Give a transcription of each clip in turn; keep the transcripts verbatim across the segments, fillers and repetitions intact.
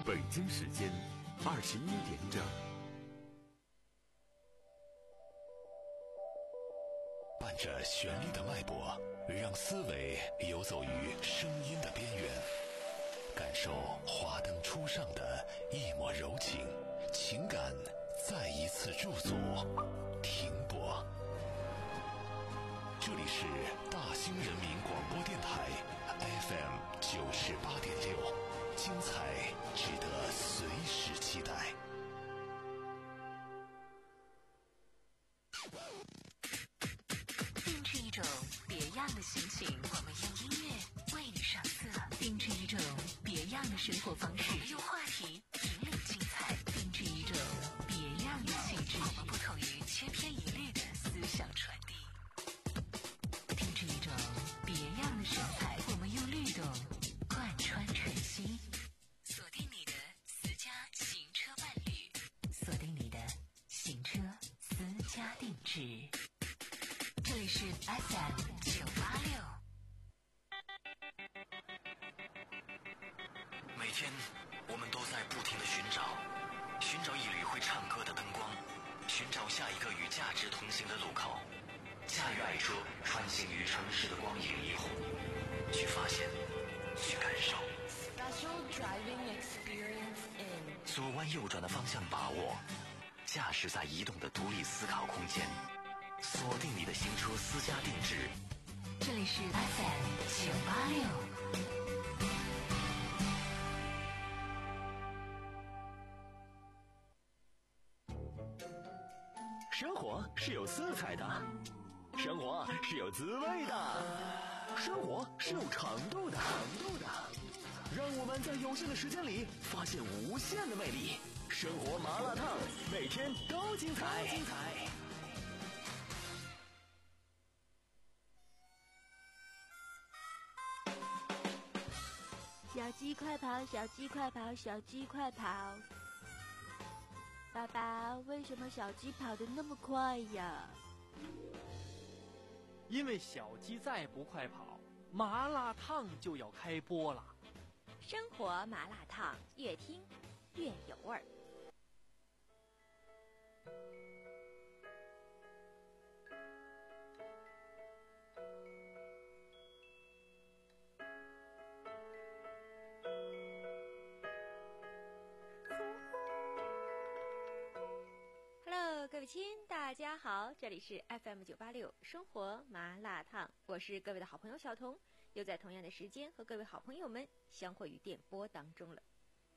北京时间二十一点整。 伴着旋律的脉搏，让思维游走于声音的边缘，感受华灯初上的一抹柔情，情感再一次驻足停泊。这里是大兴人民广播电台 F M 九十八点六，精彩值得随时期待。 定制一种别样的心情，我们用音乐为你上色；定制一种别样的生活方式，我们用话题引领精彩；定制一种别样的气质，我们不同于千篇一律的思想传递；定制一种别样的神采，我们用律动贯穿晨曦。锁定你的私家行车伴侣，锁定你的行车私家定制。这里是 F M 九八六。 每天我们都在不停地寻找，寻找一缕会唱歌的灯光，寻找下一个与价值同行的路口，驾驭爱车穿行于城市的光影霓虹，去发现，去感受。 Special driving experience in 左弯右转的方向把握，驾驶在移动的独立思考空间，锁定你的行车私家定制。 这里是 F M 九八六。 生活是有色彩的，生活是有滋味的，生活是有长度的。让我们在有限的时间里发现无限的魅力。生活麻辣烫，每天都精彩。精彩。 小鸡快跑，小鸡快跑，小鸡快跑！爸爸，为什么小鸡跑得那么快呀？ 因为小鸡再不快跑，麻辣烫就要开播了。 生活麻辣烫，越听越有味儿。各位亲，大家好，这里是 F M 九八六生活麻辣烫，我是各位的好朋友小彤，又在同样的时间和各位好朋友们相会于电波当中了。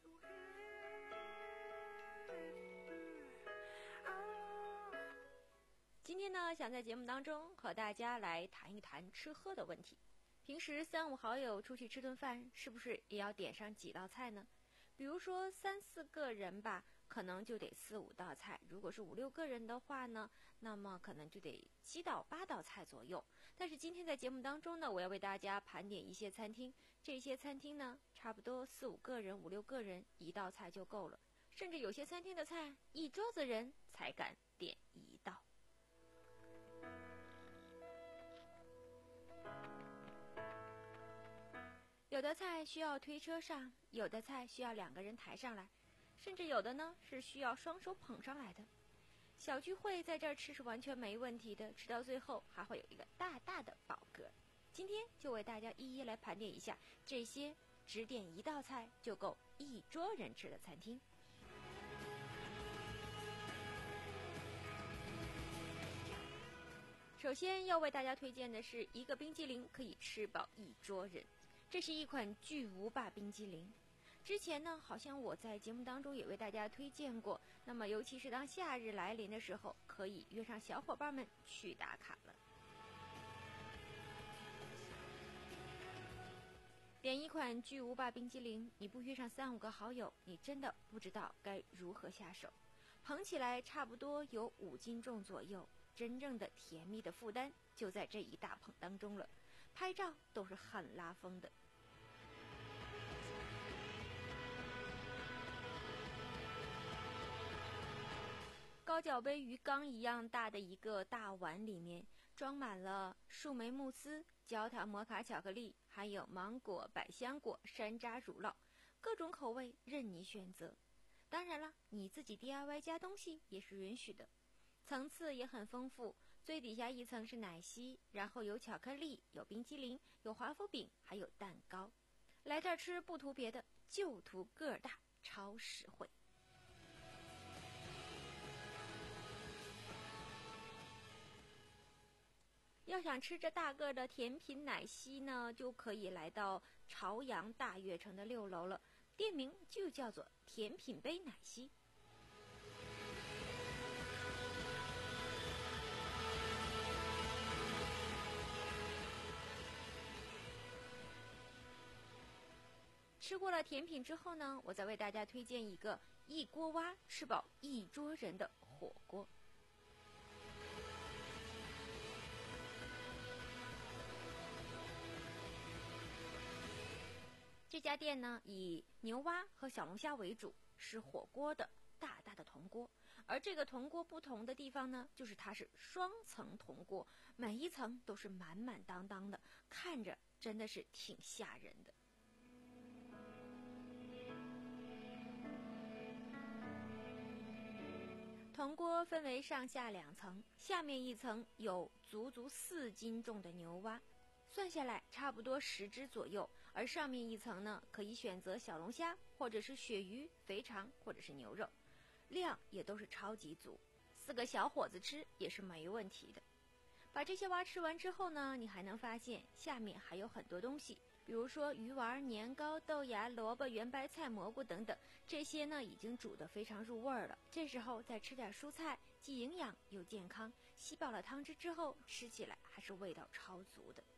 今天呢，想在节目当中和大家来谈一谈吃喝的问题。平时三五好友出去吃顿饭，是不是也要点上几道菜呢？比如说三四个人吧，可能就得四五道菜；如果是五六个人的话呢，那么可能就得七到八道菜左右。但是今天在节目当中呢，我要为大家盘点一些餐厅，这些餐厅呢，差不多四五个人、五六个人一道菜就够了，甚至有些餐厅的菜一桌子人才敢点一道。有的菜需要推车上，有的菜需要两个人抬上来，甚至有的呢是需要双手捧上来的。小聚会在这儿吃是完全没问题的，吃到最后还会有一个大大的饱嗝。今天就为大家一一来盘点一下这些只点一道菜就够一桌人吃的餐厅。首先要为大家推荐的是一个冰激凌可以吃饱一桌人，这是一款巨无霸冰激凌。之前呢，好像我在节目当中也为大家推荐过，那么尤其是当夏日来临的时候，可以约上小伙伴们去打卡了。点一款巨无霸冰激凌，你不约上三五个好友，你真的不知道该如何下手。捧起来差不多有五斤重左右，真正的甜蜜的负担就在这一大捧当中了，拍照都是很拉风的。高脚杯鱼缸一样大的一个大碗里面装满了树莓慕斯、焦糖摩卡巧克力，还有芒果、百香果、山楂乳酪， 各种口味任你选择。当然了，你自己 D I Y 加东西也是允许的，层次也很丰富。最底下一层是奶昔，然后有巧克力，有冰淇淋，有华夫饼，还有蛋糕。来这儿吃不图别的，就图个儿大，超实惠。要想吃这大个的甜品奶昔呢，就可以来到朝阳大悦城的六楼了，店名就叫做甜品杯奶昔。吃过了甜品之后呢，我再为大家推荐一个一锅蛙吃饱一桌人的火锅。这家店呢，以牛蛙和小龙虾为主，是火锅的大大的铜锅。而这个铜锅不同的地方呢，就是它是双层铜锅，每一层都是满满当当的，看着真的是挺吓人的。铜锅分为上下两层，下面一层有足足四斤重的牛蛙，算下来差不多十只左右，而上面一层呢，可以选择小龙虾或者是鳕鱼、肥肠或者是牛肉，量也都是超级足，四个小伙子吃也是没问题的。把这些蛙吃完之后呢，你还能发现下面还有很多东西，比如说鱼丸、年糕、豆芽、萝卜、圆白菜、蘑菇等等，这些呢已经煮得非常入味了。这时候再吃点蔬菜，既营养又健康，吸饱了汤汁之后，吃起来还是味道超足的。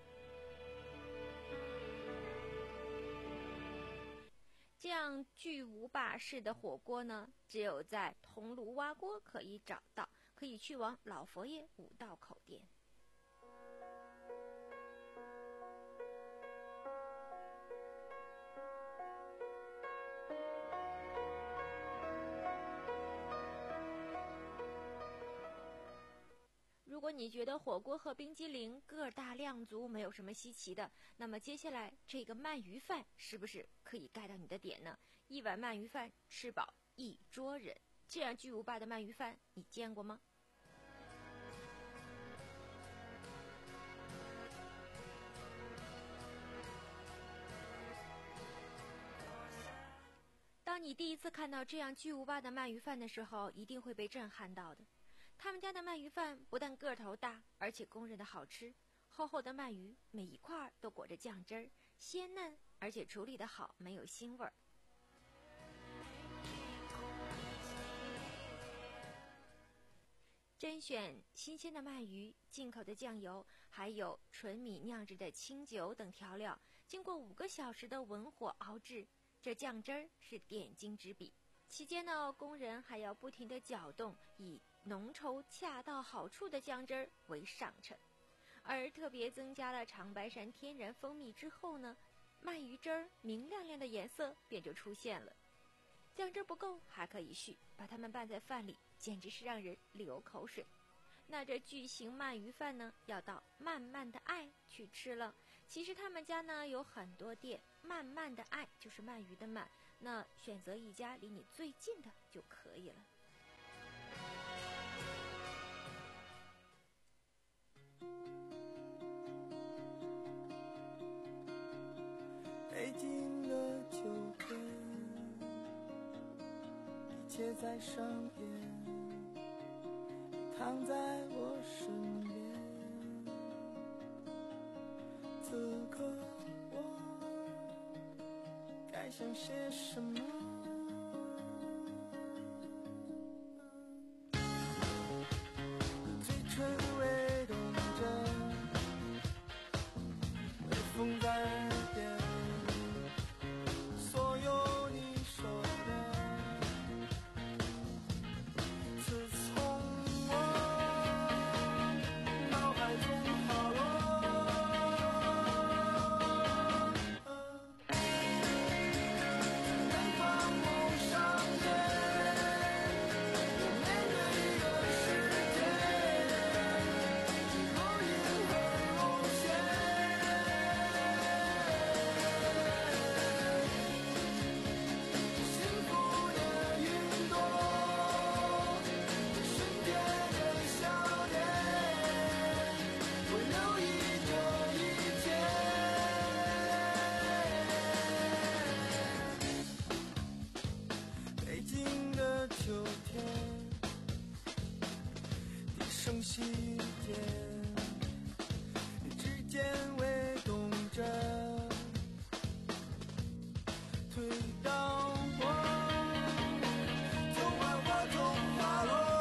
这样巨无霸式的火锅呢，只有在铜炉蛙锅可以找到，可以去往老佛爷五道口店。如果你觉得火锅和冰激凌个儿大量足没有什么稀奇的，那么接下来这个鳗鱼饭是不是可以盖到你的点呢？一碗鳗鱼饭吃饱一桌人，这样巨无霸的鳗鱼饭你见过吗？当你第一次看到这样巨无霸的鳗鱼饭的时候，一定会被震撼到的。他们家的鳗鱼饭不但个头大，而且公认的好吃。厚厚的鳗鱼，每一块都裹着酱汁儿，鲜嫩，而且处理得好，没有腥味儿。甄选新鲜的鳗鱼、进口的酱油，还有纯米酿制的清酒等调料，经过五个小时的文火熬制，这酱汁儿是点睛之笔。期间呢，工人还要不停地搅动，以浓稠恰到好处的酱汁儿为上乘。而特别增加了长白山天然蜂蜜之后呢，鳗鱼汁儿明亮亮的颜色便就出现了。酱汁不够还可以续，把它们拌在饭里，简直是让人流口水。那这巨型鳗鱼饭呢，要到慢慢的爱去吃了。其实他们家呢有很多店，慢慢的爱就是鳗鱼的鳗，那选择一家离你最近的就可以了。 北京的秋天，一切在上演，你躺在我身边，此刻我该想些什么？嘴唇微动着，微风在耳边，所有你说的自从我脑海中滑落，哪怕细节，指尖微动着，推到我从万花中滑落。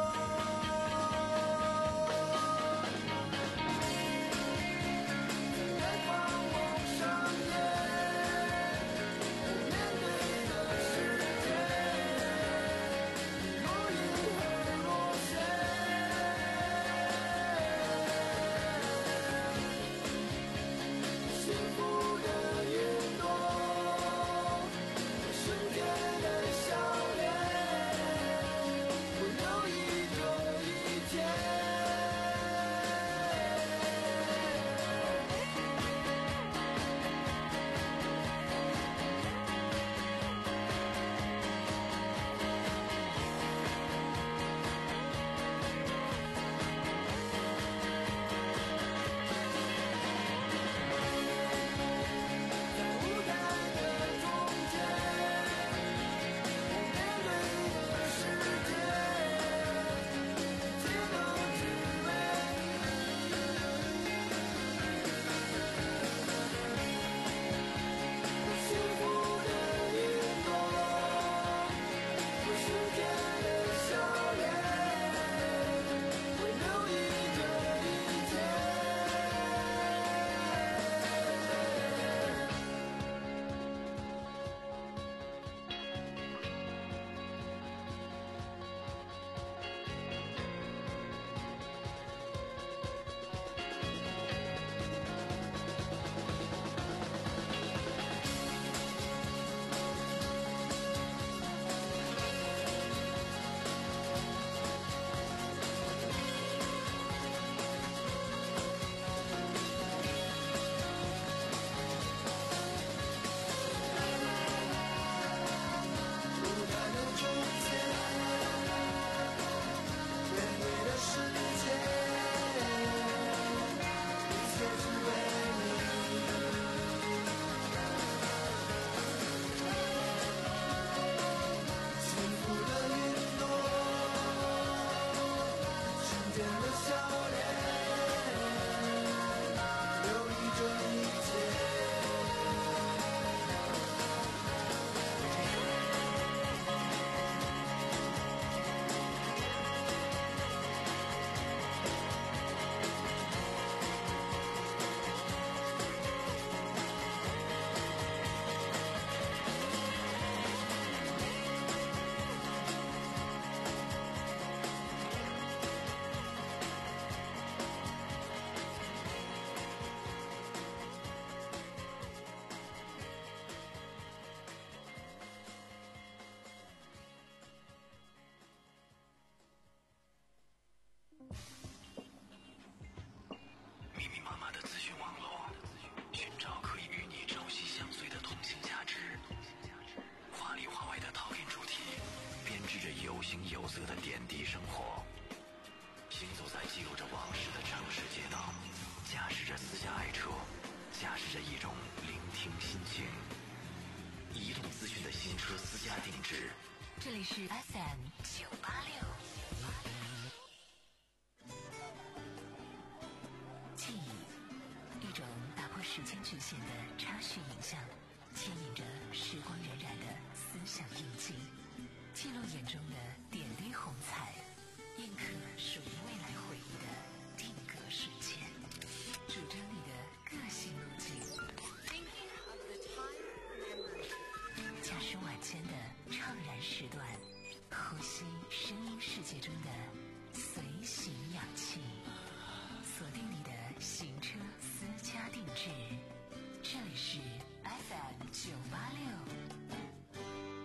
密密麻麻的资讯网络，寻找可以与你朝夕相随的同性价值。华里华外的陶片主题，编织着有形有色的点滴生活。行走在记录着往事的城市街道，驾驶着私家爱车，驾驶着一种聆听心情。移动资讯的新车私家定制。 这里是 F M 九八六。记忆，一种打破时间局限的插叙影像，牵引着时光荏苒的思想印记，记录眼中的点滴红彩，印刻属于未来回忆的定格瞬间，主张你的个性路径。驾驶晚间的怅然时段，呼吸声音世界中的随行氧气，锁定你的行车私家定制。这里是 F M 九八六。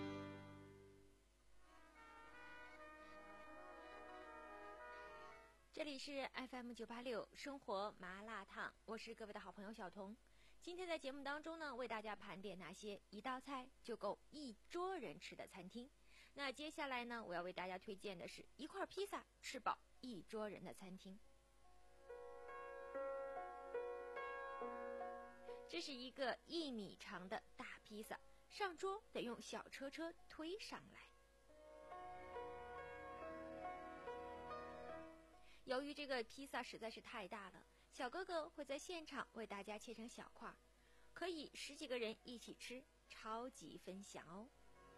这里是 F M 九八六生活麻辣烫，我是各位的好朋友小童。今天在节目当中呢，为大家盘点那些一道菜就够一桌人吃的餐厅。那接下来呢，我要为大家推荐的是一块披萨吃饱一桌人的餐厅。这是一个一米长的大披萨，上桌得用小车车推上来。 由于这个披萨实在是太大了，小哥哥会在现场为大家切成小块，可以十几个人一起吃，超级分享哦。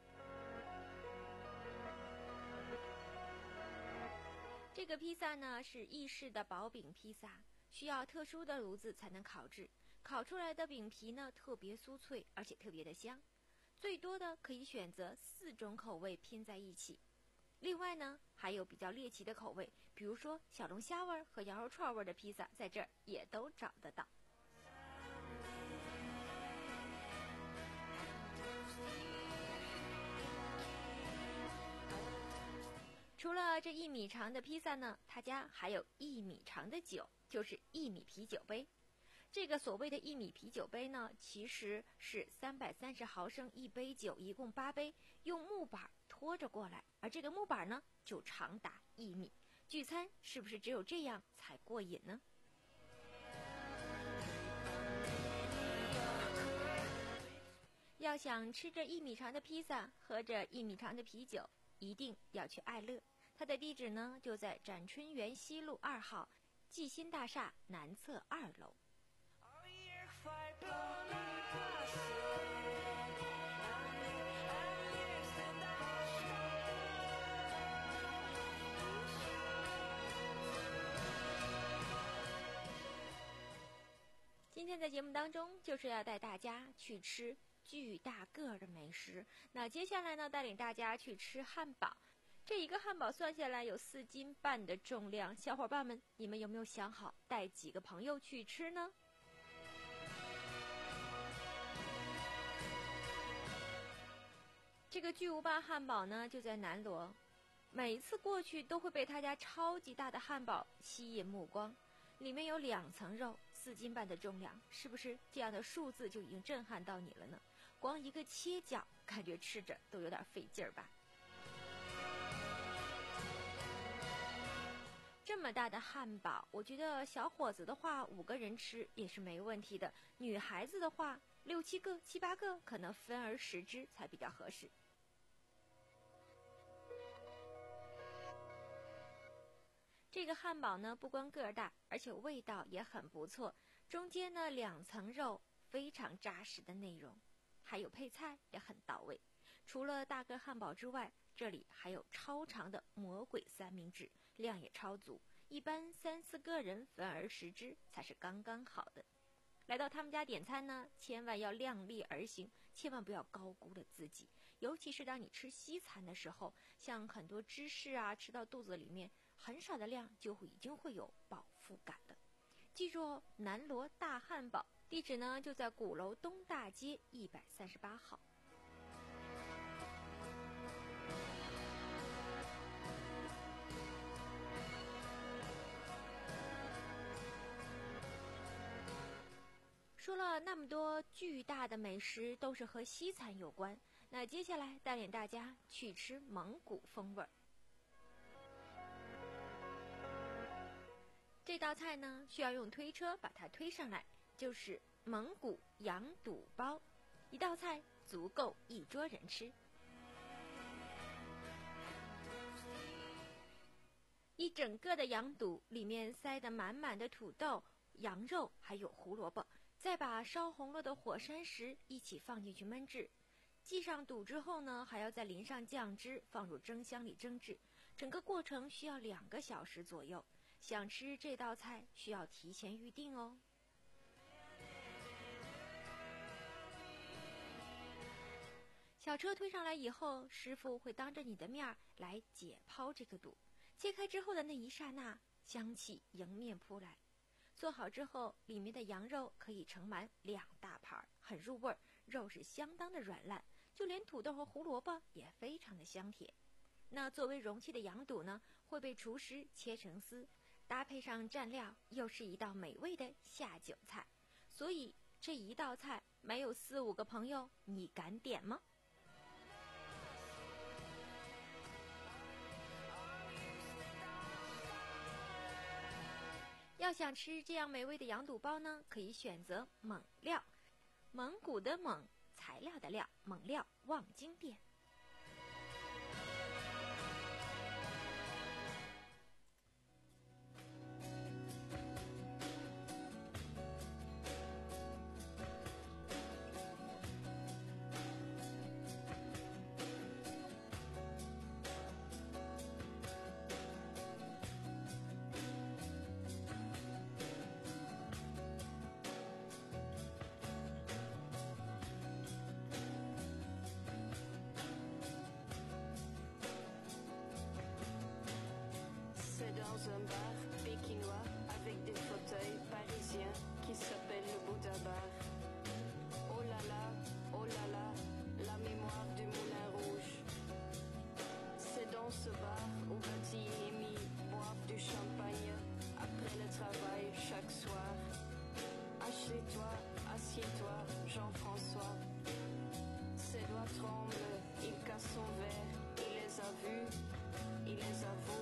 这个披萨呢是意式的薄饼披萨，需要特殊的炉子才能烤制，烤出来的饼皮呢特别酥脆，而且特别的香。最多的可以选择四种口味拼在一起。另外呢，还有比较猎奇的口味，比如说小龙虾味和羊肉串味的披萨，在这儿也都找得到。除了这一米长的披萨呢，他家还有一米长的酒，就是一米啤酒杯。这个所谓的一米啤酒杯呢，其实是三百三十毫升一杯酒，一共八杯，用木板拖着过来，而这个木板呢，就长达一米。聚餐是不是只有这样才过瘾呢？要想吃着一米长的披萨，喝着一米长的啤酒，一定要去爱乐。它的地址呢，就在展春园西路二号季新大厦南侧二楼。今天在节目当中，就是要带大家去吃巨大个儿的美食。那接下来呢，带领大家去吃汉堡。这一个汉堡算下来有四斤半的重量，小伙伴们，你们有没有想好带几个朋友去吃呢？这个巨无霸汉堡呢，就在南锣，每一次过去都会被他家超级大的汉堡吸引目光。里面有两层肉，四斤半的重量，是不是这样的数字就已经震撼到你了呢？光一个切角，感觉吃着都有点费劲儿吧。这么大的汉堡，我觉得小伙子的话五个人吃也是没问题的，女孩子的话六七个、七八个，可能分而食之才比较合适。这个汉堡呢，不光个儿大，而且味道也很不错。中间呢两层肉，非常扎实的内容，还有配菜也很到位。除了大个汉堡之外，这里还有超长的魔鬼三明治，量也超足，一般三四个人分而食之才是刚刚好的。来到他们家点餐呢，千万要量力而行，千万不要高估了自己。尤其是当你吃西餐的时候，像很多芝士啊，吃到肚子里面，很少的量就会已经会有饱腹感了。记住哦，南锣大汉堡，地址呢就在鼓楼东大街一百三十八号。说了那么多巨大的美食都是和西餐有关，那接下来带领大家去吃蒙古风味儿。这道菜呢需要用推车把它推上来，就是蒙古羊肚包，一道菜足够一桌人吃。一整个的羊肚里面塞得满满的土豆、羊肉还有胡萝卜，再把烧红了的火山石一起放进去焖制，系上肚之后呢，还要再淋上酱汁，放入蒸箱里蒸制。整个过程需要两个小时左右。想吃这道菜需要提前预定哦。小车推上来以后，师傅会当着你的面来解剖这个肚，切开之后的那一刹那，香气迎面扑来。做好之后，里面的羊肉可以盛满两大盘，很入味儿，肉是相当的软烂，就连土豆和胡萝卜也非常的香甜。那作为容器的羊肚呢，会被厨师切成丝，搭配上蘸料，又是一道美味的下酒菜。所以这一道菜没有四五个朋友，你敢点吗？要想吃这样美味的羊肚包呢，可以选择蒙料，蒙古的蒙，材料的料，蒙料望京店。 dans un bar pékinois avec des fauteuils parisiens qui s'appelle le Bouddha Bar. Oh là là, oh là là, la mémoire du Moulin Rouge. C'est dans ce bar où Betty et Amy boivent du champagne après le travail chaque soir. Assieds-toi, assieds-toi, Jean-François. Ses doigts tremblent, il casse son verre, il les a vus, il les avoue.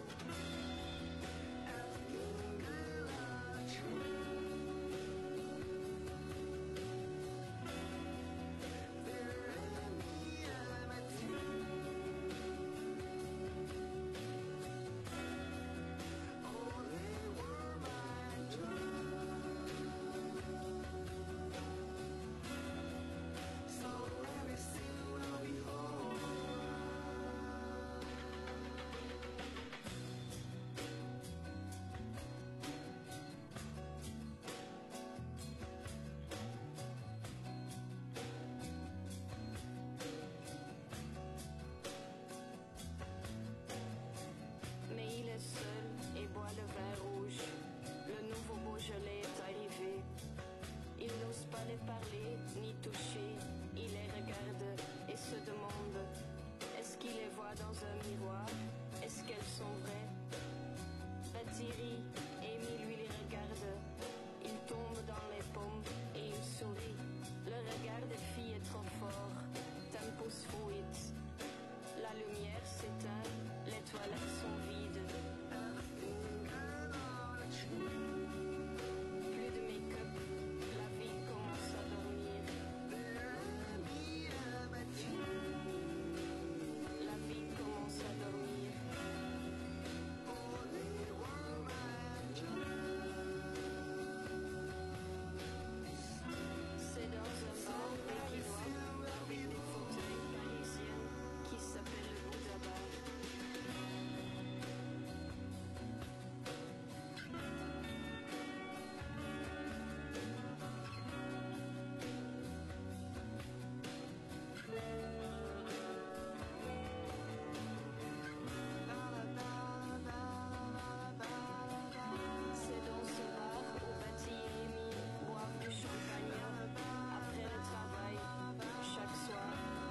Beaujolais est arrivé. Il n'ose pas les parler ni toucher. Il les regarde et se demande, est-ce qu'il les voit dans un miroir? Est-ce qu'elles sont vraies? Betty rit, Amy lui les regarde. Il tombe dans les pommes et il sourit. Le regard des filles est trop fort. Tempus fuit. La lumière s'éteint, les toilettes sont vides. Plus de make-up, la vie commence à dormir. La vie commence à dormir. C'est dans un bar pékinois avec des fauteuils parisiens qui s'appelle le Bouddha Bar. C'est dans ce bar où Betty et Amy boivent du champagne après le travail chaque soir.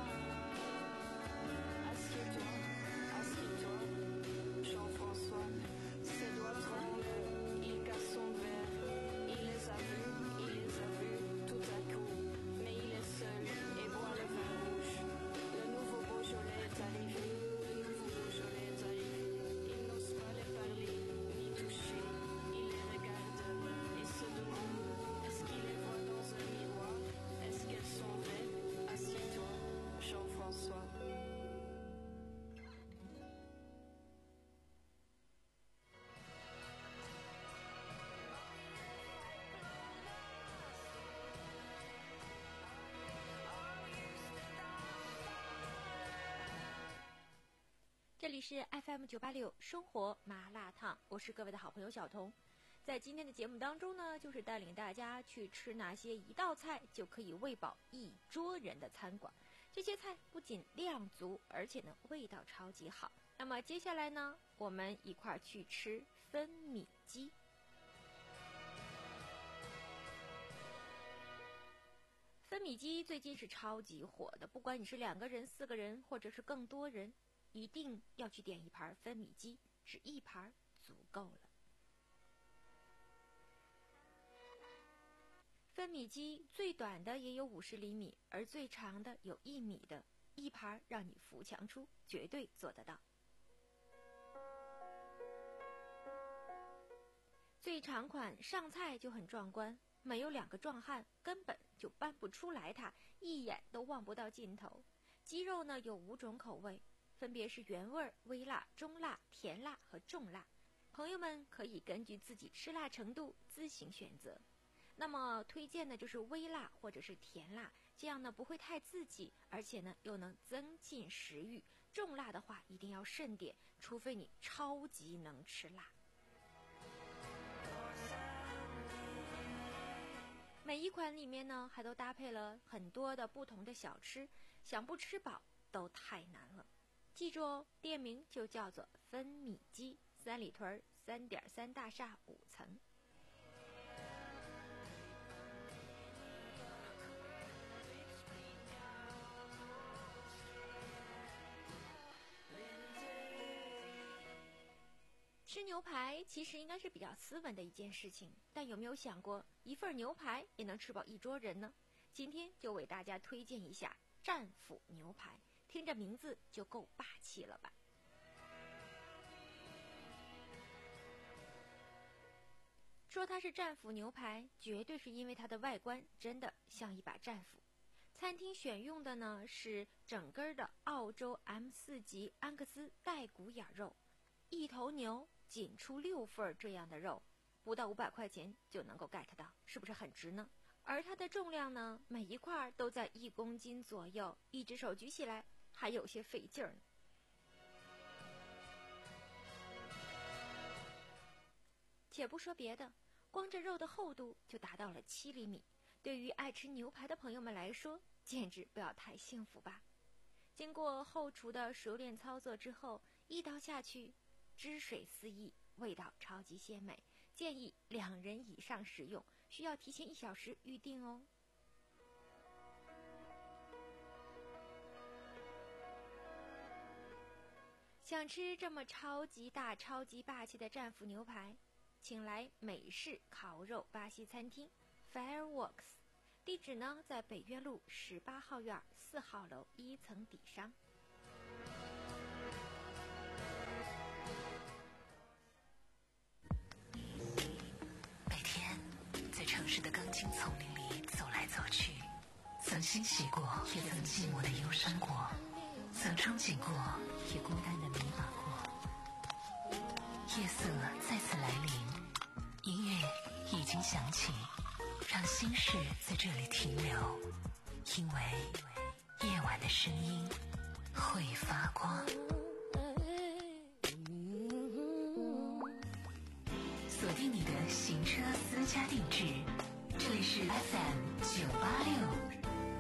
Assieds-toi, assieds-toi, Jean-François. Ses doigts tremblent, il casse son verre. Il les a vus, il les a vus tout à coup. Mais il est seul et boit le vin rouge. Le nouveau Beaujolais est arrivé, le nouveau Beaujolais est arrivé. Il n'ose pas les parler ni toucher. Il les regarde et se demande, est-ce qu'il les voit dans un miroir? Est-ce qu'elles sont vraies? Assieds-toi, Jean-François. 这里是 F M 九八六生活麻辣烫，我是各位的好朋友小彤。在今天的节目当中呢，就是带领大家去吃那些一道菜就可以喂饱一桌人的餐馆。这些菜不仅量足，而且呢味道超级好。那么接下来呢，我们一块儿去吃分米鸡。分米鸡最近是超级火的，不管你是两个人、四个人，或者是更多人，一定要去点一盘分米鸡，只一盘足够了。分米鸡最短的也有五十厘米，而最长的有一米的，一盘让你扶墙出，绝对做得到。最长款上菜就很壮观，没有两个壮汉根本就搬不出来它，一眼都望不到尽头。鸡肉呢有五种口味，分别是原味、微辣、中辣、甜辣和重辣，朋友们可以根据自己吃辣程度自行选择。那么推荐的就是微辣或者是甜辣，这样呢不会太刺激，而且呢又能增进食欲。重辣的话一定要慎点，除非你超级能吃辣。每一款里面呢还都搭配了很多的不同的小吃，想不吃饱都太难了。记住哦，店名就叫做分米鸡，三里屯三点三大厦五层。吃牛排其实应该是比较斯文的一件事情，但有没有想过，一份牛排也能吃饱一桌人呢？今天就为大家推荐一下战斧牛排，听着名字就够霸气了吧。说它是战斧牛排，绝对是因为它的外观真的像一把战斧。餐厅选用的呢是整根的澳洲 M 四 级安格斯带骨眼肉，一头牛仅出六份这样的肉，不到五百块钱就能够 get 到，是不是很值呢？而它的重量呢，每一块都在一公斤左右，一只手举起来还有些费劲儿呢。且不说别的，光这肉的厚度就达到了七厘米，对于爱吃牛排的朋友们来说，简直不要太幸福吧。经过后厨的熟练操作之后，一刀下去，汁水四溢，味道超级鲜美，建议两人以上食用，需要提前一小时预定哦。想吃这么超级大、超级霸气的战斧牛排，请来美式烤肉巴西餐厅 Fireworks， 地址呢在北苑路十八号院四号楼一层底商。 城市的钢筋丛林里走来走去，曾欣喜过，也曾寂寞的忧伤过，曾憧憬过，也孤单的迷茫过。夜色再次来临，音乐已经响起，让心事在这里停留，因为夜晚的声音会发光。锁定你的行车私家定制，这里是 F M 九八六。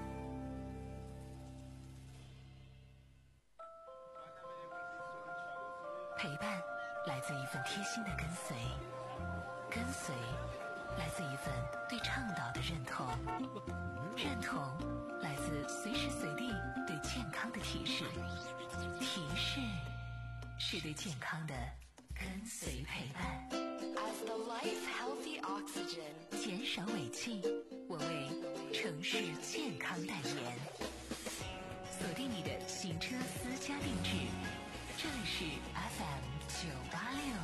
陪伴来自一份贴心的跟随，跟随来自一份对倡导的认同，认同来自随时随地对健康的提示，提示是对健康的跟随陪伴。 As the life healthy oxygen， 减少尾气，我为城市健康代言。锁定你的行车私家定制，这里是 F M 九八六。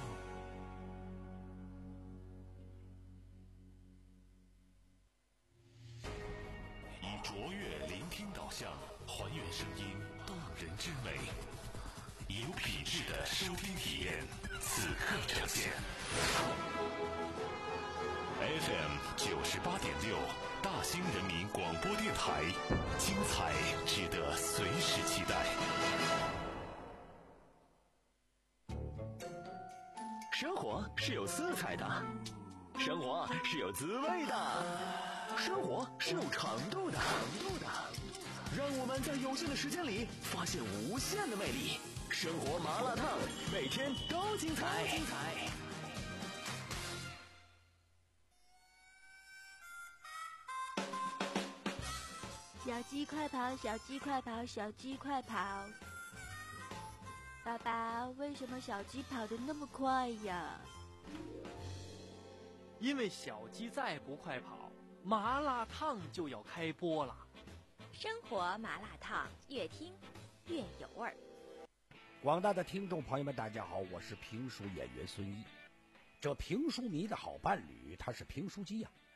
以卓越聆听导向，还原声音动人之美，有品质的收听体验，此刻呈现。F M 九十八点六，大兴人民广播电台，精彩值得随时期待。 生活是有色彩的，生活是有滋味的，生活是有长度的。让我们在有限的时间里发现无限的魅力。生活麻辣烫，每天都精彩。精彩。 小鸡快跑，小鸡快跑，小鸡快跑！爸爸，为什么小鸡跑得那么快呀？ 因为小鸡再不快跑，麻辣烫就要开播了。 生活麻辣烫，越听越有味儿。 广大的听众朋友们，大家好，我是评书演员孙一。这评书迷的好伴侣，他是评书机呀、啊。